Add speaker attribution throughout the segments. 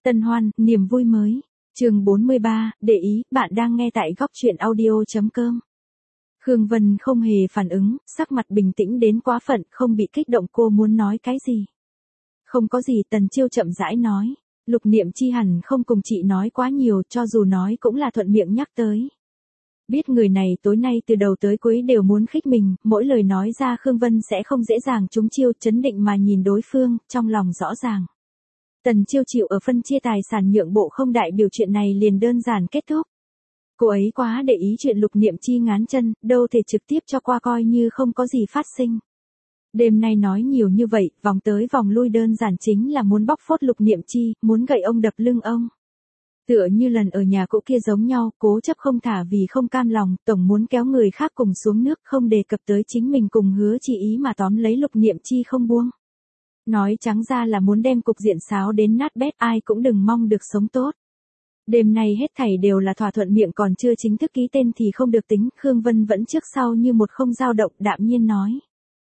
Speaker 1: Tân hoan, niềm vui mới. Chương 43, để ý, bạn đang nghe tại góc truyện audio.com. Khương Vân không hề phản ứng, sắc mặt bình tĩnh đến quá phận, không bị kích động. Cô muốn nói cái gì? Không có gì. Tần Chiêu chậm rãi nói. Lục Niệm Chi hẳn không cùng chị nói quá nhiều, cho dù nói cũng là thuận miệng nhắc tới. Biết người này tối nay từ đầu tới cuối đều muốn khích mình, mỗi lời nói ra Khương Vân sẽ không dễ dàng trúng chiêu, chấn định mà nhìn đối phương, trong lòng rõ ràng. Tần Chiêu chịu ở phân chia tài sản nhượng bộ không đại biểu chuyện này liền đơn giản kết thúc. Cô ấy quá để ý chuyện Lục Niệm Chi ngán chân, đâu thể trực tiếp cho qua coi như không có gì phát sinh. Đêm nay nói nhiều như vậy, vòng tới vòng lui đơn giản chính là muốn bóc phốt Lục Niệm Chi, muốn gậy ông đập lưng ông. Tựa như lần ở nhà cũ kia giống nhau, cố chấp không thả vì không cam lòng, tổng muốn kéo người khác cùng xuống nước, không đề cập tới chính mình cùng Hứa Chi Ý mà tóm lấy Lục Niệm Chi không buông. Nói trắng ra là muốn đem cục diện xáo đến nát bét, ai cũng đừng mong được sống tốt. Đêm nay hết thảy đều là thỏa thuận miệng, còn chưa chính thức ký tên thì không được tính. Khương Vân vẫn trước sau như một không dao động, đạm nhiên nói.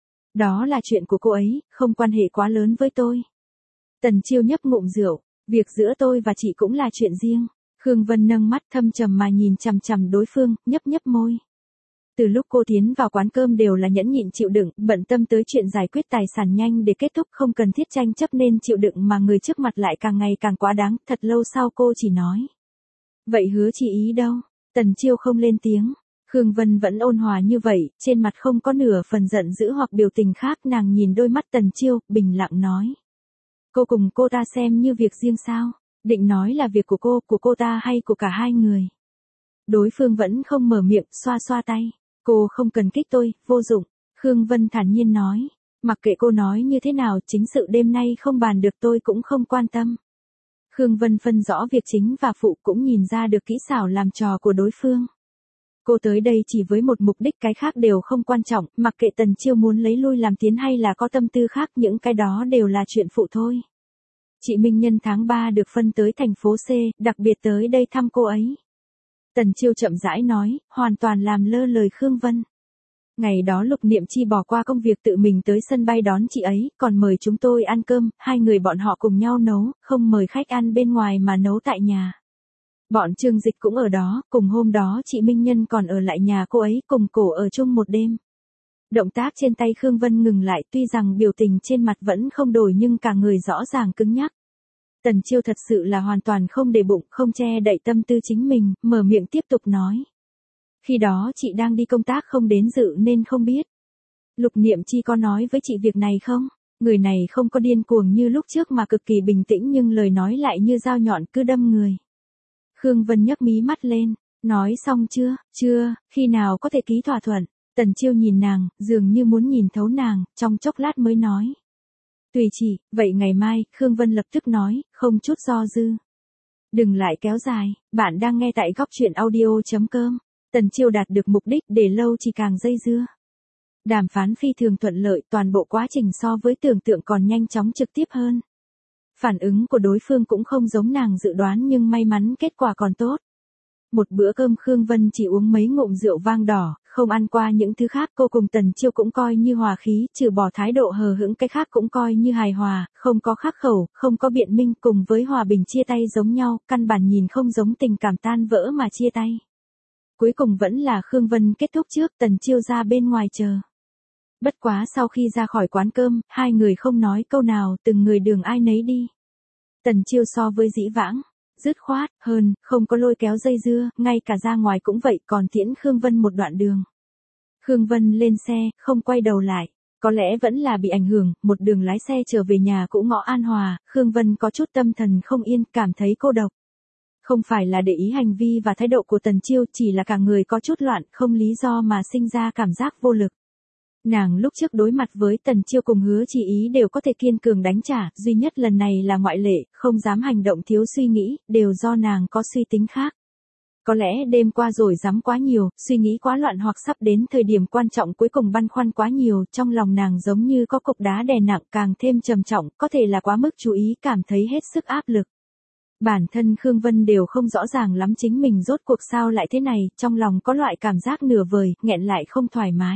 Speaker 1: Đó là chuyện của cô ấy, không quan hệ quá lớn với tôi. Tần Chiêu nhấp ngụm rượu, việc giữa tôi và chị cũng là chuyện riêng. Khương Vân nâng mắt thâm trầm mà nhìn chằm chằm đối phương, nhấp nhấp môi. Từ lúc cô tiến vào quán cơm đều là nhẫn nhịn chịu đựng, bận tâm tới chuyện giải quyết tài sản nhanh để kết thúc, không cần thiết tranh chấp nên chịu đựng, mà người trước mặt lại càng ngày càng quá đáng. Thật lâu sau cô chỉ nói. Vậy Hứa Chi Ý đâu? Tần Chiêu không lên tiếng. Khương Vân vẫn ôn hòa như vậy, trên mặt không có nửa phần giận dữ hoặc biểu tình khác. Nàng nhìn đôi mắt Tần Chiêu, bình lặng nói. Cô cùng cô ta xem như việc riêng sao? Định nói là việc của cô ta hay của cả hai người? Đối phương vẫn không mở miệng, xoa xoa tay. Cô không cần kích tôi, vô dụng. Khương Vân thản nhiên nói. Mặc kệ cô nói như thế nào, chính sự đêm nay không bàn được tôi cũng không quan tâm. Khương Vân phân rõ việc chính và phụ, cũng nhìn ra được kỹ xảo làm trò của đối phương. Cô tới đây chỉ với một mục đích, cái khác đều không quan trọng, mặc kệ Tần Chiêu muốn lấy lui làm tiến hay là có tâm tư khác, những cái đó đều là chuyện phụ thôi. Chị Minh Nhân tháng 3 được phân tới thành phố C, đặc biệt tới đây thăm cô ấy. Tần Chiêu chậm rãi nói, hoàn toàn làm lơ lời Khương Vân. Ngày đó Lục Niệm Chi bỏ qua công việc tự mình tới sân bay đón chị ấy, còn mời chúng tôi ăn cơm, hai người bọn họ cùng nhau nấu, không mời khách ăn bên ngoài mà nấu tại nhà. Bọn Trương Dịch cũng ở đó, cùng hôm đó chị Minh Nhân còn ở lại nhà cô ấy, cùng cổ ở chung một đêm. Động tác trên tay Khương Vân ngừng lại, tuy rằng biểu tình trên mặt vẫn không đổi nhưng cả người rõ ràng cứng nhắc. Tần Chiêu thật sự là hoàn toàn không để bụng, không che đậy tâm tư chính mình, mở miệng tiếp tục nói. Khi đó chị đang đi công tác không đến dự nên không biết. Lục Niệm Chi có nói với chị việc này không? Người này không có điên cuồng như lúc trước mà cực kỳ bình tĩnh, nhưng lời nói lại như dao nhọn cứ đâm người. Khương Vân nhấc mí mắt lên, nói xong chưa? Chưa, khi nào có thể ký thỏa thuận? Tần Chiêu nhìn nàng, dường như muốn nhìn thấu nàng, trong chốc lát mới nói. Tùy chị, vậy ngày mai, Khương Vân lập tức nói, không chút do dư. Đừng lại kéo dài, bạn đang nghe tại góc truyện audio.com. Tần Chiêu đạt được mục đích, để lâu chỉ càng dây dưa. Đàm phán phi thường thuận lợi, toàn bộ quá trình so với tưởng tượng còn nhanh chóng trực tiếp hơn. Phản ứng của đối phương cũng không giống nàng dự đoán, nhưng may mắn kết quả còn tốt. Một bữa cơm Khương Vân chỉ uống mấy ngụm rượu vang đỏ, không ăn qua những thứ khác. Cô cùng Tần Chiêu cũng coi như hòa khí, trừ bỏ thái độ hờ hững, cái khác cũng coi như hài hòa, không có khắc khẩu, không có biện minh, cùng với hòa bình chia tay giống nhau, căn bản nhìn không giống tình cảm tan vỡ mà chia tay. Cuối cùng vẫn là Khương Vân kết thúc trước, Tần Chiêu ra bên ngoài chờ. Bất quá sau khi ra khỏi quán cơm, hai người không nói câu nào, từng người đường ai nấy đi. Tần Chiêu so với dĩ vãng, dứt khoát hơn, không có lôi kéo dây dưa, ngay cả ra ngoài cũng vậy, còn tiễn Khương Vân một đoạn đường. Khương Vân lên xe, không quay đầu lại. Có lẽ vẫn là bị ảnh hưởng, một đường lái xe trở về nhà cũ ngõ An Hòa, Khương Vân có chút tâm thần không yên, cảm thấy cô độc. Không phải là để ý hành vi và thái độ của Tần Chiêu, chỉ là cả người có chút loạn, không lý do mà sinh ra cảm giác vô lực. Nàng lúc trước đối mặt với Tần Chiêu cùng Hứa Chi Ý đều có thể kiên cường đánh trả, duy nhất lần này là ngoại lệ, không dám hành động thiếu suy nghĩ, đều do nàng có suy tính khác. Có lẽ đêm qua rồi dám quá nhiều, suy nghĩ quá loạn, hoặc sắp đến thời điểm quan trọng cuối cùng băn khoăn quá nhiều, trong lòng nàng giống như có cục đá đè nặng, càng thêm trầm trọng, có thể là quá mức chú ý, cảm thấy hết sức áp lực. Bản thân Khương Vân đều không rõ ràng lắm chính mình rốt cuộc sao lại thế này, trong lòng có loại cảm giác nửa vời, nghẹn lại không thoải mái.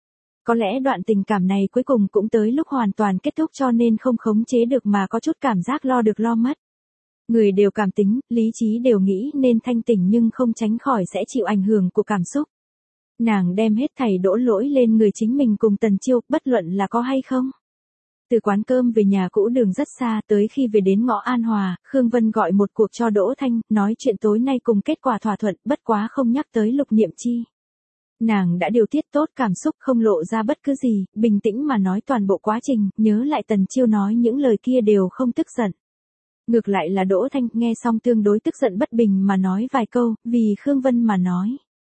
Speaker 1: Có lẽ đoạn tình cảm này cuối cùng cũng tới lúc hoàn toàn kết thúc, cho nên không khống chế được mà có chút cảm giác lo được lo mất. Người đều cảm tính, lý trí đều nghĩ nên thanh tỉnh nhưng không tránh khỏi sẽ chịu ảnh hưởng của cảm xúc. Nàng đem hết thảy đổ lỗi lên người chính mình cùng Tần Chiêu, bất luận là có hay không. Từ quán cơm về nhà cũ đường rất xa, tới khi về đến ngõ An Hòa, Khương Vân gọi một cuộc cho Đỗ Thanh, nói chuyện tối nay cùng kết quả thỏa thuận, bất quá không nhắc tới Lục Niệm Chi. Nàng đã điều tiết tốt cảm xúc, không lộ ra bất cứ gì, bình tĩnh mà nói toàn bộ quá trình, nhớ lại Tần Chiêu nói những lời kia đều không tức giận. Ngược lại là Đỗ Thanh nghe xong tương đối tức giận bất bình mà nói vài câu, vì Khương Vân mà nói.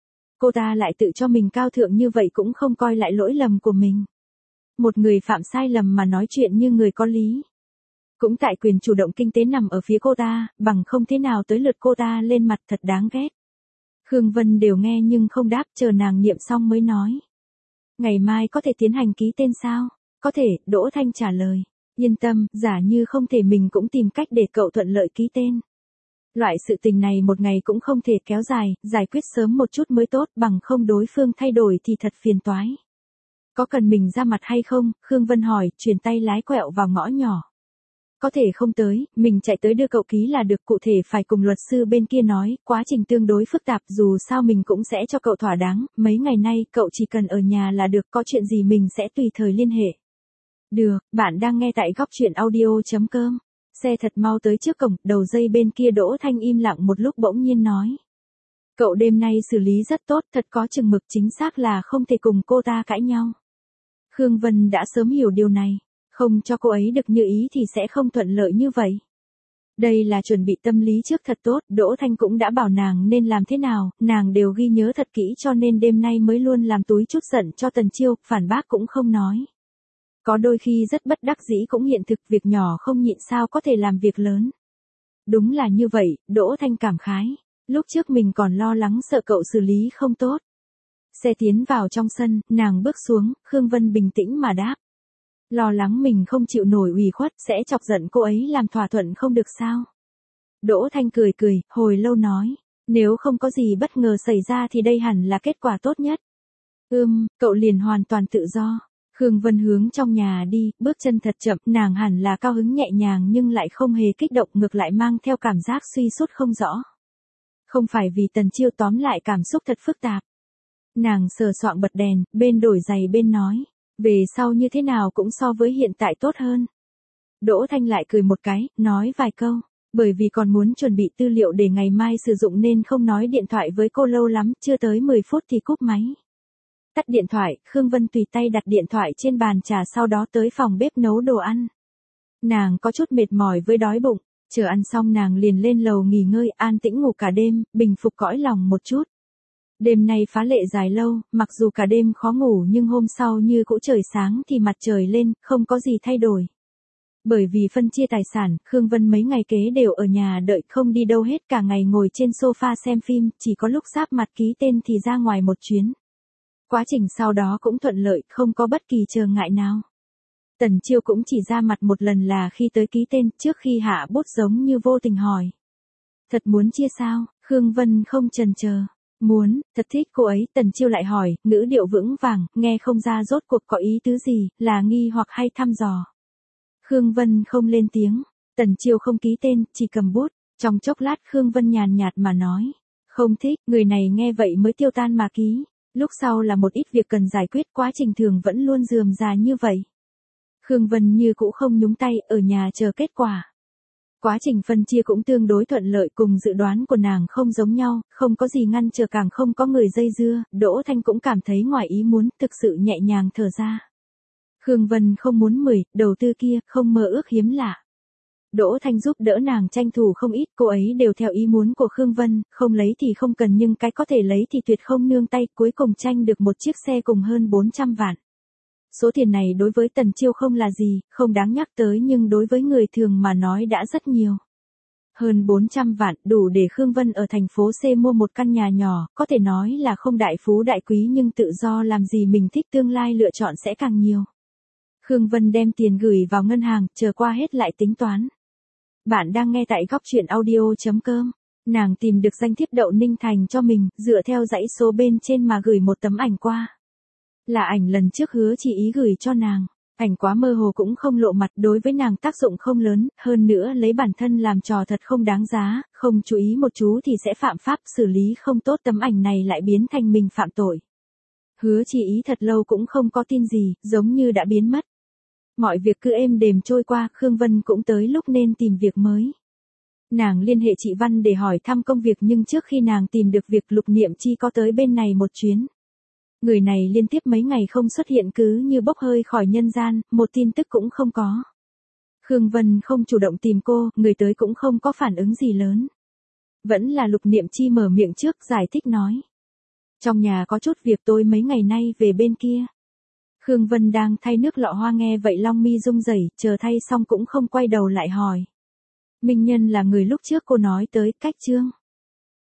Speaker 1: Cô ta lại tự cho mình cao thượng như vậy cũng không coi lại lỗi lầm của mình. Một người phạm sai lầm mà nói chuyện như người có lý. Cũng tại quyền chủ động kinh tế nằm ở phía cô ta, bằng không thế nào tới lượt cô ta lên mặt, thật đáng ghét. Khương Vân đều nghe nhưng không đáp, chờ nàng niệm xong mới nói. Ngày mai có thể tiến hành ký tên sao? Có thể, Đỗ Thanh trả lời. Yên tâm, giả như không thể mình cũng tìm cách để cậu thuận lợi ký tên. Loại sự tình này một ngày cũng không thể kéo dài, giải quyết sớm một chút mới tốt, bằng không đối phương thay đổi thì thật phiền toái. Có cần mình ra mặt hay không? Khương Vân hỏi, chuyển tay lái quẹo vào ngõ nhỏ. Có thể không tới, mình chạy tới đưa cậu ký là được, cụ thể phải cùng luật sư bên kia nói, quá trình tương đối phức tạp, dù sao mình cũng sẽ cho cậu thỏa đáng, mấy ngày nay cậu chỉ cần ở nhà là được, có chuyện gì mình sẽ tùy thời liên hệ. Được, bạn đang nghe tại góc truyện audio.com. Xe thật mau tới trước cổng, đầu dây bên kia Đỗ Thanh im lặng một lúc bỗng nhiên nói. Cậu đêm nay xử lý rất tốt, thật có chừng mực, chính xác là không thể cùng cô ta cãi nhau. Khương Vân đã sớm hiểu điều này, không cho cô ấy được như ý thì sẽ không thuận lợi như vậy. Đây là chuẩn bị tâm lý trước thật tốt, Đỗ Thanh cũng đã bảo nàng nên làm thế nào, nàng đều ghi nhớ thật kỹ cho nên đêm nay mới luôn làm túi chút giận cho Tần Chiêu, phản bác cũng không nói. Có đôi khi rất bất đắc dĩ cũng hiện thực, việc nhỏ không nhịn sao có thể làm việc lớn. Đúng là như vậy, Đỗ Thanh cảm khái. Lúc trước mình còn lo lắng sợ cậu xử lý không tốt. Xe tiến vào trong sân, nàng bước xuống, Khương Vân bình tĩnh mà đáp. Lo lắng mình không chịu nổi ủy khuất sẽ chọc giận cô ấy làm thỏa thuận không được sao. Đỗ Thanh cười cười, hồi lâu nói. Nếu không có gì bất ngờ xảy ra thì đây hẳn là kết quả tốt nhất. Cậu liền hoàn toàn tự do. Khương Vân hướng trong nhà đi, bước chân thật chậm, nàng hẳn là cao hứng nhẹ nhàng nhưng lại không hề kích động, ngược lại mang theo cảm giác suy sút không rõ. Không phải vì Tần Chiêu, tóm lại cảm xúc thật phức tạp. Nàng sờ soạng bật đèn, bên đổi giày bên nói, về sau như thế nào cũng so với hiện tại tốt hơn. Đỗ Thanh lại cười một cái, nói vài câu, bởi vì còn muốn chuẩn bị tư liệu để ngày mai sử dụng nên không nói điện thoại với cô lâu lắm, chưa tới 10 phút thì cúp máy. Tắt điện thoại, Khương Vân tùy tay đặt điện thoại trên bàn trà, sau đó tới phòng bếp nấu đồ ăn. Nàng có chút mệt mỏi với đói bụng, chờ ăn xong nàng liền lên lầu nghỉ ngơi, an tĩnh ngủ cả đêm, bình phục cõi lòng một chút. Đêm nay phá lệ dài lâu, mặc dù cả đêm khó ngủ nhưng hôm sau như cũ trời sáng thì mặt trời lên, không có gì thay đổi. Bởi vì phân chia tài sản, Khương Vân mấy ngày kế đều ở nhà đợi, không đi đâu hết, cả ngày ngồi trên sofa xem phim, chỉ có lúc sáp mặt ký tên thì ra ngoài một chuyến. Quá trình sau đó cũng thuận lợi, không có bất kỳ trở ngại nào. Tần Chiêu cũng chỉ ra mặt một lần là khi tới ký tên, trước khi hạ bút giống như vô tình hỏi. Thật muốn chia sao? Khương Vân không chần chờ. Muốn, thật thích cô ấy. Tần Chiêu lại hỏi, ngữ điệu vững vàng, nghe không ra rốt cuộc có ý tứ gì, là nghi hoặc hay thăm dò. Khương Vân không lên tiếng. Tần Chiêu không ký tên, chỉ cầm bút. Trong chốc lát Khương Vân nhàn nhạt mà nói. Không thích, người này nghe vậy mới tiêu tan mà ký. Lúc sau là một ít việc cần giải quyết, quá trình thường vẫn luôn rườm rà như vậy. Khương Vân như cũ không nhúng tay, ở nhà chờ kết quả. Quá trình phân chia cũng tương đối thuận lợi, cùng dự đoán của nàng không giống nhau, không có gì ngăn trở, càng không có người dây dưa, Đỗ Thanh cũng cảm thấy ngoài ý muốn, thực sự nhẹ nhàng thở ra. Khương Vân không muốn đầu tư kia, không mơ ước hiếm lạ. Đỗ Thanh giúp đỡ nàng tranh thủ không ít, cô ấy đều theo ý muốn của Khương Vân, không lấy thì không cần nhưng cái có thể lấy thì tuyệt không nương tay, cuối cùng tranh được một chiếc xe cùng hơn 400 vạn. Số tiền này đối với Tần Chiêu không là gì, không đáng nhắc tới nhưng đối với người thường mà nói đã rất nhiều. Hơn 400 vạn đủ để Khương Vân ở thành phố C mua một căn nhà nhỏ, có thể nói là không đại phú đại quý nhưng tự do làm gì mình thích, tương lai lựa chọn sẽ càng nhiều. Khương Vân đem tiền gửi vào ngân hàng, chờ qua hết lại tính toán. Bạn đang nghe tại góc truyện audio.com. Nàng tìm được danh thiếp Đậu Ninh Thành cho mình, dựa theo dãy số bên trên mà gửi một tấm ảnh qua. Là ảnh lần trước hứa chị ý gửi cho nàng. Ảnh quá mơ hồ cũng không lộ mặt, đối với nàng tác dụng không lớn, hơn nữa lấy bản thân làm trò thật không đáng giá, không chú ý một chú thì sẽ phạm pháp, xử lý không tốt tấm ảnh này lại biến thành mình phạm tội. Hứa Chi Ý thật lâu cũng không có tin gì, giống như đã biến mất. Mọi việc cứ êm đềm trôi qua, Khương Vân cũng tới lúc nên tìm việc mới. Nàng liên hệ chị Văn để hỏi thăm công việc, nhưng trước khi nàng tìm được việc, Lục Niệm Chi có tới bên này một chuyến. Người này liên tiếp mấy ngày không xuất hiện, cứ như bốc hơi khỏi nhân gian, một tin tức cũng không có. Khương Vân không chủ động tìm cô, người tới cũng không có phản ứng gì lớn. Vẫn là Lục Niệm Chi mở miệng trước, giải thích nói. Trong nhà có chút việc, tôi mấy ngày nay về bên kia. Khương Vân đang thay nước lọ hoa, nghe vậy long mi rung rẩy, chờ thay xong cũng không quay đầu lại hỏi. Minh Nhân là người lúc trước cô nói tới, Cách Trương.